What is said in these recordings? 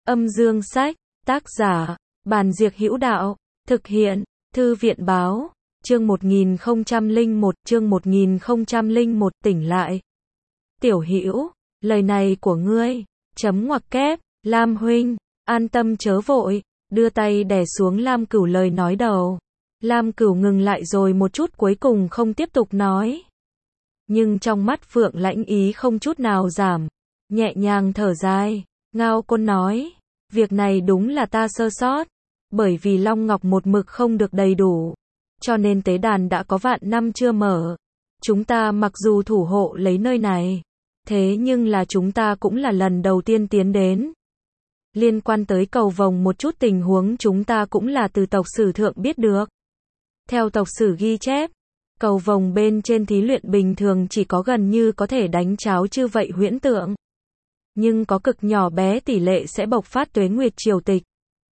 Âm dương sách, tác giả, Bàn Diệc Hữu Đạo, thực hiện, Thư viện báo, chương 1001, tỉnh lại. Tiểu Hữu, lời này của ngươi, chấm ngoặc kép, Lam huynh, an tâm chớ vội, đưa tay đè xuống Lam Cửu lời nói đầu. Lam Cửu ngừng lại rồi một chút cuối cùng không tiếp tục nói. Nhưng trong mắt Phượng Lãnh ý không chút nào giảm, nhẹ nhàng thở dài, Ngao Côn nói, việc này đúng là ta sơ sót, bởi vì Long Ngọc một mực không được đầy đủ, cho nên tế đàn đã có vạn năm chưa mở. Chúng ta mặc dù thủ hộ lấy nơi này, thế nhưng là chúng ta cũng là lần đầu tiên tiến đến. Liên quan tới cầu vồng một chút tình huống chúng ta cũng là từ tộc sử thượng biết được. Theo tộc sử ghi chép, cầu vồng bên trên thí luyện bình thường chỉ có gần như có thể đánh cháo chư vậy huyễn tượng. Nhưng có cực nhỏ bé tỷ lệ sẽ bộc phát tuế nguyệt triều tịch.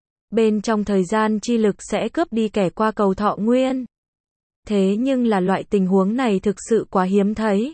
Bên trong thời gian chi lực sẽ cướp đi kẻ qua cầu thọ nguyên. Thế nhưng là loại tình huống này thực sự quá hiếm thấy.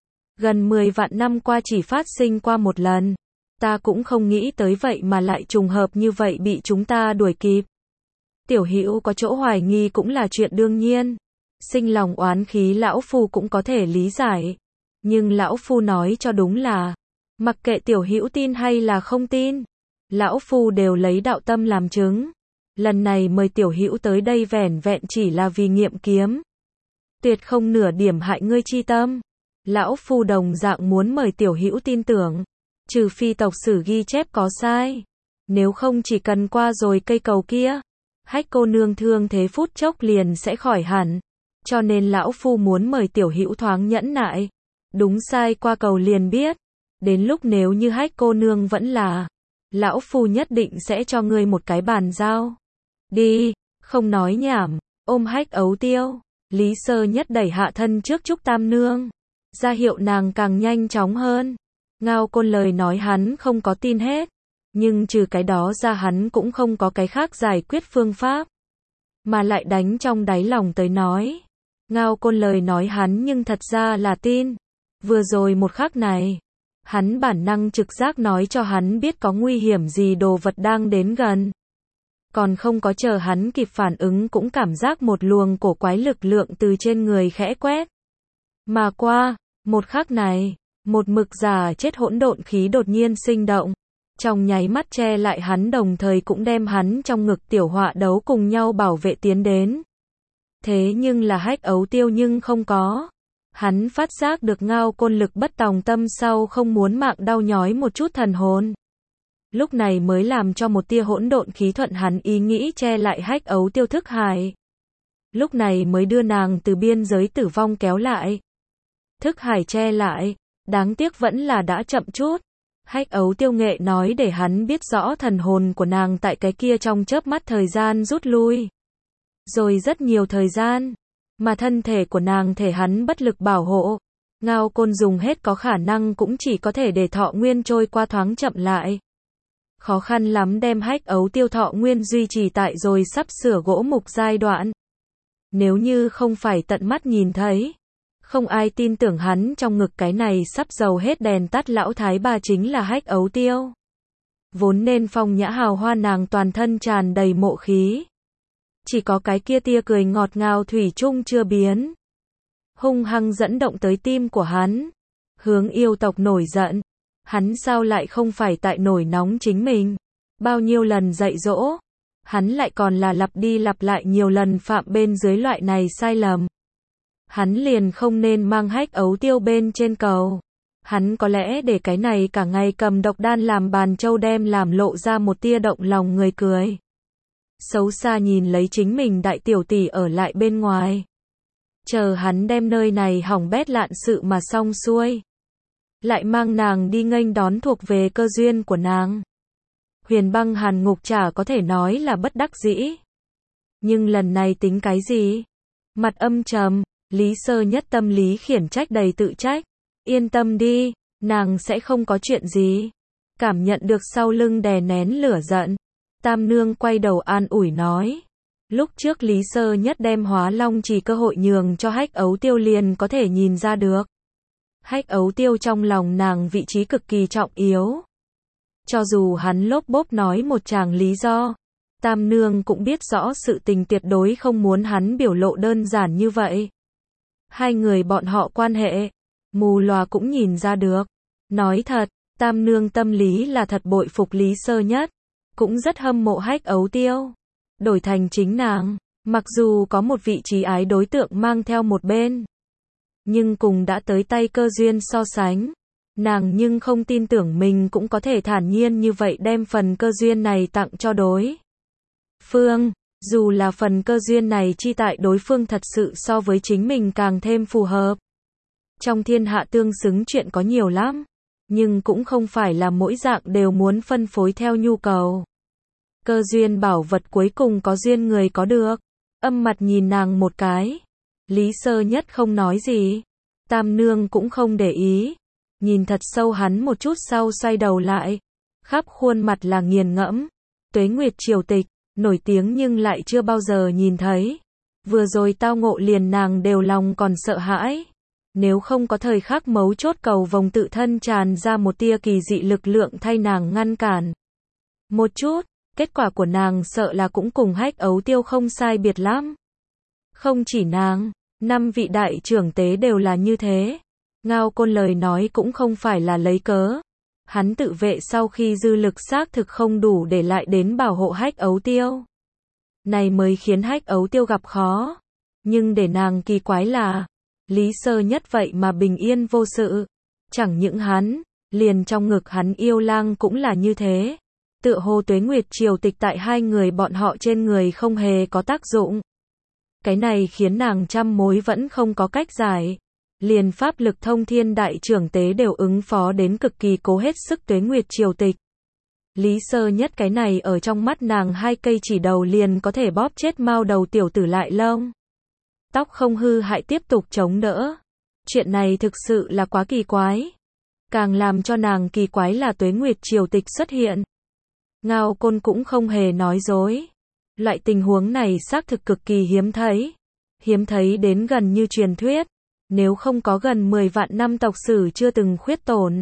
Gần 10 vạn năm qua chỉ phát sinh qua một lần. Ta cũng không nghĩ tới vậy mà lại trùng hợp như vậy bị chúng ta đuổi kịp. Tiểu Hữu có chỗ hoài nghi cũng là chuyện đương nhiên. Sinh lòng oán khí lão phu cũng có thể lý giải. Nhưng lão phu nói cho đúng là, mặc kệ Tiểu Hữu tin hay là không tin, lão phu đều lấy đạo tâm làm chứng. Lần này mời Tiểu Hữu tới đây vẻn vẹn chỉ là vì nghiệm kiếm. Tuyệt không nửa điểm hại ngươi chi tâm. Lão phu đồng dạng muốn mời Tiểu Hữu tin tưởng, trừ phi tộc sử ghi chép có sai. Nếu không chỉ cần qua rồi cây cầu kia, Hách cô nương thương thế phút chốc liền sẽ khỏi hẳn. Cho nên lão phu muốn mời Tiểu Hữu thoáng nhẫn nại. Đúng sai qua cầu liền biết. Đến lúc nếu như Hách cô nương vẫn là, lão phu nhất định sẽ cho ngươi một cái bàn giao. Đi, không nói nhảm, ôm Hách Ấu Tiêu, Lý Sơ Nhất đẩy hạ thân trước Trúc Tam Nương, ra hiệu nàng càng nhanh chóng hơn. Ngao Côn lời nói hắn không có tin hết, nhưng trừ cái đó ra hắn cũng không có cái khác giải quyết phương pháp, mà lại đánh trong đáy lòng tới nói. Ngao Côn lời nói hắn nhưng thật ra là tin. Vừa rồi một khắc này, hắn bản năng trực giác nói cho hắn biết có nguy hiểm gì đồ vật đang đến gần. Còn không có chờ hắn kịp phản ứng cũng cảm giác một luồng cổ quái lực lượng từ trên người khẽ quét mà qua. Một khắc này, một mực già chết hỗn độn khí đột nhiên sinh động, trong nháy mắt che lại hắn đồng thời cũng đem hắn trong ngực tiểu họa đấu cùng nhau bảo vệ tiến đến. Thế nhưng là Hách Ấu Tiêu nhưng không có. Hắn phát giác được Ngao Côn lực bất tòng tâm sau không muốn mạng đau nhói một chút thần hồn. Lúc này mới làm cho một tia hỗn độn khí thuận hắn ý nghĩ che lại Hách Ấu Tiêu thức hải. Lúc này mới đưa nàng từ biên giới tử vong kéo lại. Thức hải che lại, đáng tiếc vẫn là đã chậm chút. Hách Ấu Tiêu nghệ nói để hắn biết rõ thần hồn của nàng tại cái kia trong chớp mắt thời gian rút lui. Rồi rất nhiều thời gian, mà thân thể của nàng thể hắn bất lực bảo hộ. Ngao Côn dùng hết có khả năng cũng chỉ có thể để thọ nguyên trôi qua thoáng chậm lại. Khó khăn lắm đem Hách Ấu Tiêu thọ nguyên duy trì tại rồi sắp sửa gỗ mục giai đoạn. Nếu như không phải tận mắt nhìn thấy, không ai tin tưởng hắn trong ngực cái này sắp dầu hết đèn tắt lão thái bà chính là Hách Ấu Tiêu. Vốn nên phong nhã hào hoa nàng toàn thân tràn đầy mộ khí. Chỉ có cái kia tia cười ngọt ngào thủy chung chưa biến. Hung hăng dẫn động tới tim của hắn. Hướng yêu tộc nổi giận. Hắn sao lại không phải tại nổi nóng chính mình. Bao nhiêu lần dạy dỗ. Hắn lại còn là lặp đi lặp lại nhiều lần phạm bên dưới loại này sai lầm. Hắn liền không nên mang Hách Ấu Tiêu bên trên cầu. Hắn có lẽ để cái này cả ngày cầm độc đan làm bàn châu đem làm lộ ra một tia động lòng người cười. Xấu xa nhìn lấy chính mình đại tiểu tỷ ở lại bên ngoài. Chờ hắn đem nơi này hỏng bét lạn sự mà xong xuôi. Lại mang nàng đi nghênh đón thuộc về cơ duyên của nàng. Huyền Băng Hàn Ngục chả có thể nói là bất đắc dĩ. Nhưng lần này tính cái gì? Mặt âm trầm, Lý Sơ Nhất tâm lý khiển trách đầy tự trách. Yên tâm đi, nàng sẽ không có chuyện gì. Cảm nhận được sau lưng đè nén lửa giận, Tam Nương quay đầu an ủi nói. Lúc trước Lý Sơ Nhất đem Hóa Long chỉ cơ hội nhường cho Hách Ấu Tiêu liền có thể nhìn ra được. Hách Ấu Tiêu trong lòng nàng vị trí cực kỳ trọng yếu. Cho dù hắn lốp bốp nói một tràng lý do, Tam Nương cũng biết rõ sự tình tuyệt đối không muốn hắn biểu lộ đơn giản như vậy. Hai người bọn họ quan hệ, mù lòa cũng nhìn ra được. Nói thật, Tam Nương tâm lý là thật bội phục Lý Sơ Nhất, cũng rất hâm mộ Hách Ấu Tiêu. Đổi thành chính nàng, mặc dù có một vị trí ái đối tượng mang theo một bên, nhưng cùng đã tới tay cơ duyên so sánh, nàng nhưng không tin tưởng mình cũng có thể thản nhiên như vậy đem phần cơ duyên này tặng cho đối phương, dù là phần cơ duyên này chi tại đối phương thật sự so với chính mình càng thêm phù hợp. Trong thiên hạ tương xứng chuyện có nhiều lắm, nhưng cũng không phải là mỗi dạng đều muốn phân phối theo nhu cầu. Cơ duyên bảo vật cuối cùng có duyên người có được. Âm mặt nhìn nàng một cái. Lý Sơ Nhất không nói gì. Tam Nương cũng không để ý. Nhìn thật sâu hắn một chút sau xoay đầu lại. Khắp khuôn mặt là nghiền ngẫm. Tuế Nguyệt triều tịch, nổi tiếng nhưng lại chưa bao giờ nhìn thấy. Vừa rồi tao ngộ liền nàng đều lòng còn sợ hãi. Nếu không có thời khắc mấu chốt cầu vồng tự thân tràn ra một tia kỳ dị lực lượng thay nàng ngăn cản. Một chút, kết quả của nàng sợ là cũng cùng Hách Ấu Tiêu không sai biệt lắm. Không chỉ nàng, 5 vị đại trưởng tế đều là như thế. Ngao Côn lời nói cũng không phải là lấy cớ. Hắn tự vệ sau khi dư lực xác thực không đủ để lại đến bảo hộ Hách Ấu Tiêu. Này mới khiến Hách Ấu Tiêu gặp khó. Nhưng để nàng kỳ quái là, Lý Sơ Nhất vậy mà bình yên vô sự. Chẳng những hắn, liền trong ngực hắn yêu lang cũng là như thế. Tựa hồ Tuế Nguyệt triều tịch tại hai người bọn họ trên người không hề có tác dụng. Cái này khiến nàng trăm mối vẫn không có cách giải. Liền pháp lực thông thiên đại trưởng tế đều ứng phó đến cực kỳ cố hết sức Tuế Nguyệt triều tịch. Lý Sơ Nhất cái này ở trong mắt nàng 2 cây chỉ đầu liền có thể bóp chết mao đầu tiểu tử lại lông. Tóc không hư hại tiếp tục chống đỡ. Chuyện này thực sự là quá kỳ quái. Càng làm cho nàng kỳ quái là Tuế Nguyệt triều tịch xuất hiện. Ngao Côn cũng không hề nói dối. Loại tình huống này xác thực cực kỳ hiếm thấy. Hiếm thấy đến gần như truyền thuyết. Nếu không có gần 10 vạn năm tộc sử chưa từng khuyết tổn.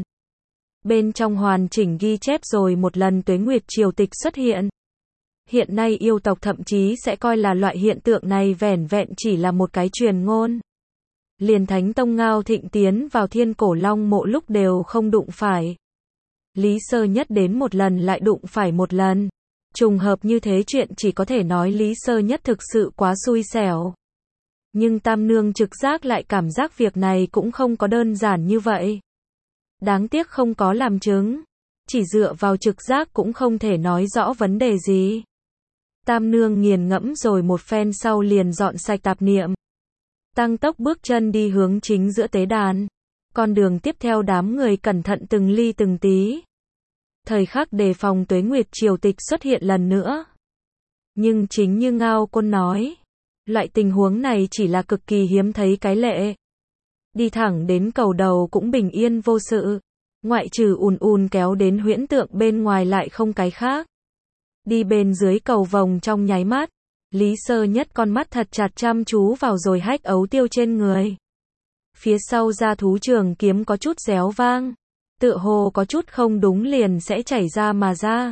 Bên trong hoàn chỉnh ghi chép rồi một lần Tuế Nguyệt triều tịch xuất hiện. Hiện nay yêu tộc thậm chí sẽ coi là loại hiện tượng này vẻn vẹn chỉ là một cái truyền ngôn. Liền Thánh Tông Ngao Thịnh tiến vào Thiên Cổ Long mộ lúc đều không đụng phải. Lý Sơ Nhất đến một lần lại đụng phải một lần. Trùng hợp như thế chuyện chỉ có thể nói Lý Sơ Nhất thực sự quá xui xẻo. Nhưng Tam Nương trực giác lại cảm giác việc này cũng không có đơn giản như vậy. Đáng tiếc không có làm chứng. Chỉ dựa vào trực giác cũng không thể nói rõ vấn đề gì. Tam Nương nghiền ngẫm rồi một phen sau liền dọn sạch tạp niệm. Tăng tốc bước chân đi hướng chính giữa tế đàn. Con đường tiếp theo đám người cẩn thận từng ly từng tí. Thời khắc đề phòng Tuế Nguyệt triều tịch xuất hiện lần nữa. Nhưng chính như Ngao Côn nói, loại tình huống này chỉ là cực kỳ hiếm thấy cái lệ. Đi thẳng đến cầu đầu cũng bình yên vô sự. Ngoại trừ ùn ùn kéo đến huyễn tượng bên ngoài lại không cái khác. Đi bên dưới cầu vồng trong nháy mắt. Lý Sơ Nhất con mắt thật chặt chăm chú vào rồi Hách Ấu Tiêu trên người. Phía sau ra thú trường kiếm có chút réo vang. Tựa hồ có chút không đúng liền sẽ chảy ra mà ra.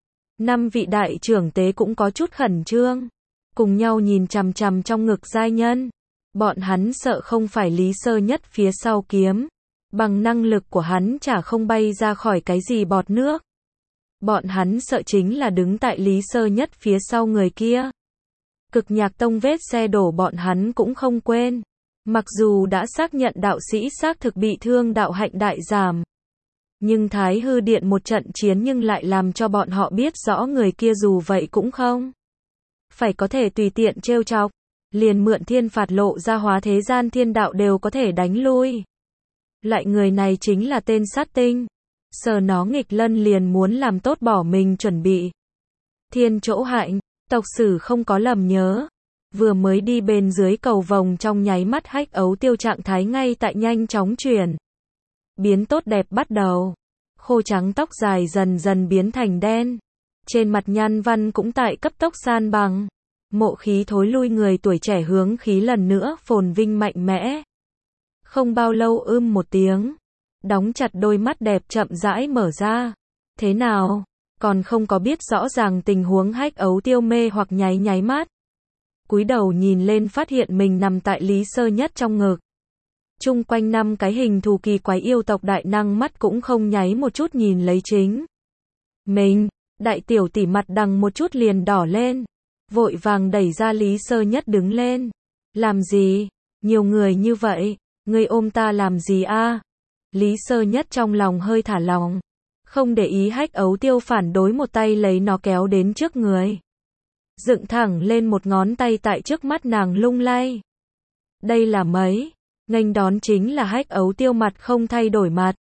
5 vị đại trưởng tế cũng có chút khẩn trương. Cùng nhau nhìn chằm chằm trong ngực giai nhân. Bọn hắn sợ không phải Lý Sơ Nhất phía sau kiếm. Bằng năng lực của hắn chả không bay ra khỏi cái gì bọt nước. Bọn hắn sợ chính là đứng tại Lý Sơ Nhất phía sau người kia. Cực Nhạc Tông vết xe đổ bọn hắn cũng không quên. Mặc dù đã xác nhận đạo sĩ xác thực bị thương đạo hạnh đại giảm. Nhưng Thái Hư Điện một trận chiến nhưng lại làm cho bọn họ biết rõ người kia dù vậy cũng không phải có thể tùy tiện trêu chọc. Liền mượn thiên phạt lộ ra hóa thế gian thiên đạo đều có thể đánh lui. Loại người này chính là tên sát tinh. Sờ nó nghịch lân liền muốn làm tốt bỏ mình chuẩn bị. Thiên Chỗ Hạnh, tộc sử không có lầm nhớ. Vừa mới đi bên dưới cầu vồng trong nháy mắt Hách Ấu Tiêu trạng thái ngay tại nhanh chóng chuyển. Biến tốt đẹp bắt đầu. Khô trắng tóc dài dần dần biến thành đen. Trên mặt nhan văn cũng tại cấp tốc san bằng. Mộ khí thối lui người tuổi trẻ hướng khí lần nữa phồn vinh mạnh mẽ. Không bao lâu một tiếng. Đóng chặt đôi mắt đẹp chậm rãi mở ra. Thế nào? Còn không có biết rõ ràng tình huống. Hách Ấu Tiêu mê hoặc nháy nháy mắt. Cúi đầu nhìn lên phát hiện mình nằm tại Lý Sơ Nhất trong ngực. Chung quanh 5 cái hình thù kỳ quái yêu tộc đại năng mắt cũng không nháy một chút nhìn lấy chính mình. Đại tiểu tỷ mặt đằng một chút liền đỏ lên. Vội vàng đẩy ra Lý Sơ Nhất đứng lên. Làm gì? Nhiều người như vậy, ngươi ôm ta làm gì a? Lý Sơ Nhất trong lòng hơi thả lỏng. Không để ý Hách Ấu Tiêu phản đối, một tay lấy nó kéo đến trước người. Dựng thẳng lên một ngón tay tại trước mắt nàng lung lay. Đây là mấy? Nghênh đón chính là Hách Ấu Tiêu mặt không thay đổi mặt.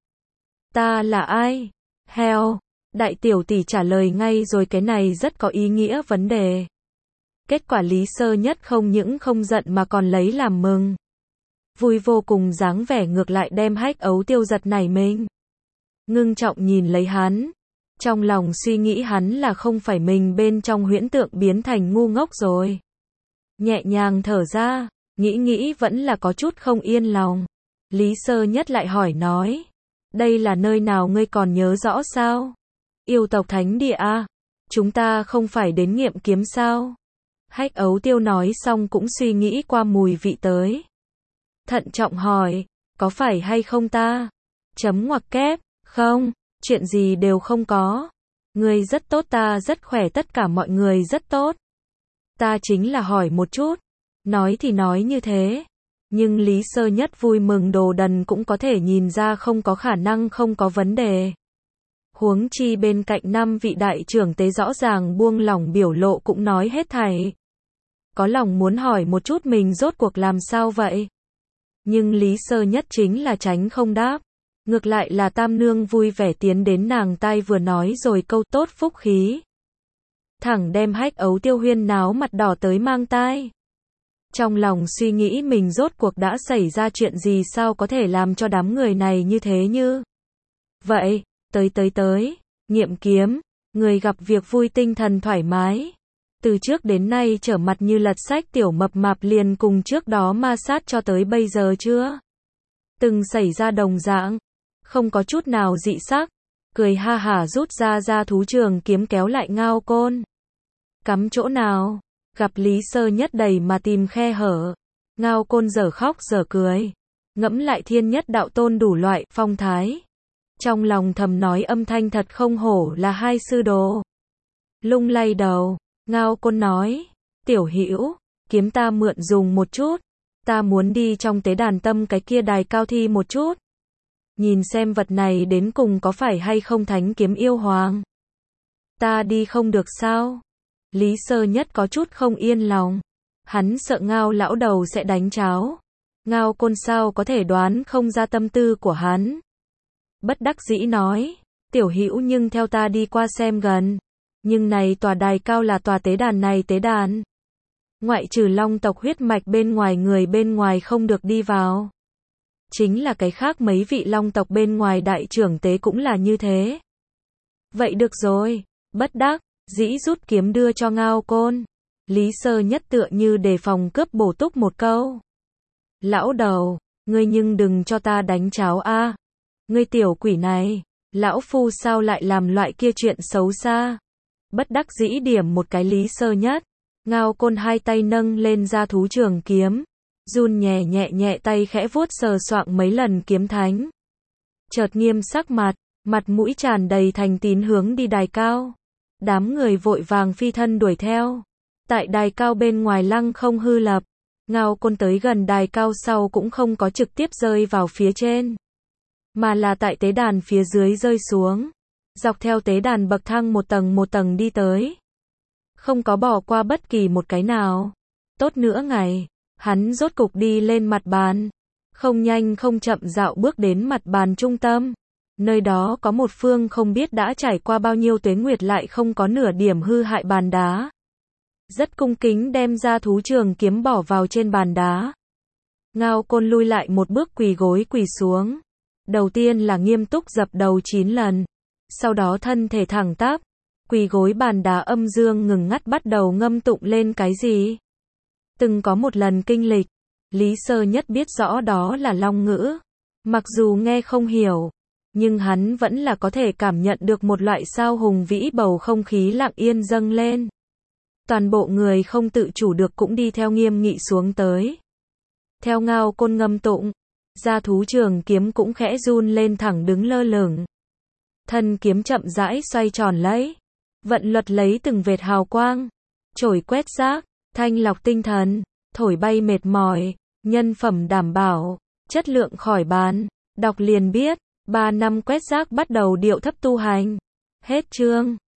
Ta là ai? Heo. Đại tiểu tỷ trả lời ngay rồi, cái này rất có ý nghĩa vấn đề. Kết quả Lý Sơ Nhất không những không giận mà còn lấy làm mừng. Vui vô cùng, dáng vẻ ngược lại đem Hách Ấu Tiêu giật nảy mình. Ngưng trọng nhìn lấy hắn. Trong lòng suy nghĩ hắn là không phải mình bên trong huyễn tượng biến thành ngu ngốc rồi. Nhẹ nhàng thở ra, nghĩ vẫn là có chút không yên lòng. Lý Sơ Nhất lại hỏi nói. Đây là nơi nào ngươi còn nhớ rõ sao? Yêu tộc thánh địa a? Chúng ta không phải đến nghiệm kiếm sao? Hách Ấu Tiêu nói xong cũng suy nghĩ qua mùi vị tới. Thận trọng hỏi, có phải hay không ta? Chấm ngoặc kép, không, chuyện gì đều không có. Ngươi rất tốt, ta rất khỏe, tất cả mọi người rất tốt. Ta chính là hỏi một chút. Nói thì nói như thế. Nhưng Lý Sơ Nhất vui mừng đồ đần cũng có thể nhìn ra không có khả năng không có vấn đề. Huống chi bên cạnh 5 vị đại trưởng tế rõ ràng buông lỏng biểu lộ cũng nói hết thảy. Có lòng muốn hỏi một chút mình rốt cuộc làm sao vậy? Nhưng Lý Sơ Nhất chính là tránh không đáp. Ngược lại là Tam Nương vui vẻ tiến đến nàng tai vừa nói rồi câu tốt phúc khí. Thẳng đem Hách Ấu Tiêu huyên náo mặt đỏ tới mang tai. Trong lòng suy nghĩ mình rốt cuộc đã xảy ra chuyện gì, sao có thể làm cho đám người này như thế như vậy. Tới, nghiệm kiếm, người gặp việc vui tinh thần thoải mái. Từ trước đến nay trở mặt như lật sách tiểu mập mạp liền cùng trước đó ma sát cho tới bây giờ chưa từng xảy ra đồng dạng, không có chút nào dị sắc, cười ha hả rút ra thú trường kiếm kéo lại Ngao Côn. Cắm chỗ nào? Gặp Lý Sơ Nhất đầy mà tìm khe hở. Ngao Côn dở khóc dở cười, ngẫm lại thiên nhất đạo tôn đủ loại phong thái. Trong lòng thầm nói âm thanh thật không hổ là hai sư đồ. Lung lay đầu, Ngao Côn nói, tiểu hữu, kiếm ta mượn dùng một chút. Ta muốn đi trong tế đàn tâm cái kia đài cao thi một chút. Nhìn xem vật này đến cùng có phải hay không thánh kiếm yêu hoàng. Ta đi không được sao? Lý Sơ Nhất có chút không yên lòng. Hắn sợ Ngao lão đầu sẽ đánh cháo. Ngao Côn sao có thể đoán không ra tâm tư của hắn. Bất đắc dĩ nói, tiểu hữu nhưng theo ta đi qua xem gần. Nhưng này tòa đài cao là tòa tế đàn này tế đàn. Ngoại trừ long tộc huyết mạch bên ngoài, người bên ngoài không được đi vào. Chính là cái khác mấy vị long tộc bên ngoài đại trưởng tế cũng là như thế. Vậy được rồi, bất đắc dĩ rút kiếm đưa cho Ngao Côn. Lý Sơ Nhất tựa như đề phòng cướp bổ túc một câu. Lão đầu, ngươi nhưng đừng cho ta đánh cháo a. Ngươi tiểu quỷ này, lão phu sao lại làm loại kia chuyện xấu xa. Bất đắc dĩ điểm một cái Lý Sơ Nhất. Ngao Côn hai tay nâng lên ra thú trường kiếm, run nhẹ tay khẽ vuốt sờ soạng mấy lần kiếm thánh. Chợt nghiêm sắc mặt mũi tràn đầy thành tín hướng đi đài cao. Đám người vội vàng phi thân đuổi theo. Tại đài cao bên ngoài lăng không hư lập. Ngao Côn tới gần đài cao sau cũng không có trực tiếp rơi vào phía trên, mà là tại tế đàn phía dưới rơi xuống. Dọc theo tế đàn bậc thang một tầng đi tới. Không có bỏ qua bất kỳ một cái nào. Tốt nữa ngày, hắn rốt cục đi lên mặt bàn. Không nhanh không chậm dạo bước đến mặt bàn trung tâm. Nơi đó có một phương không biết đã trải qua bao nhiêu tuế nguyệt lại không có nửa điểm hư hại bàn đá. Rất cung kính đem ra thú trường kiếm bỏ vào trên bàn đá. Ngao Côn lui lại một bước quỳ gối quỳ xuống. Đầu tiên là nghiêm túc dập đầu 9 lần. Sau đó thân thể thẳng tắp. Quỳ gối bàn đá âm dương ngừng ngắt bắt đầu ngâm tụng lên cái gì. Từng có một lần kinh lịch. Lý Sơ Nhất biết rõ đó là long ngữ. Mặc dù nghe không hiểu. nhưng hắn vẫn là có thể cảm nhận được một loại sao hùng vĩ bầu không khí lặng yên dâng lên. Toàn bộ người không tự chủ được cũng đi theo nghiêm nghị xuống tới. Theo Ngao Côn ngâm tụng, gia thú trường kiếm cũng khẽ run lên thẳng đứng lơ lửng. Thân kiếm chậm rãi xoay tròn lấy, vận luật lấy từng vệt hào quang, trổi quét rác, thanh lọc tinh thần, thổi bay mệt mỏi, nhân phẩm đảm bảo, chất lượng khỏi bàn, đọc liền biết, 3 năm quét rác bắt đầu điệu thấp tu hành. Hết chương.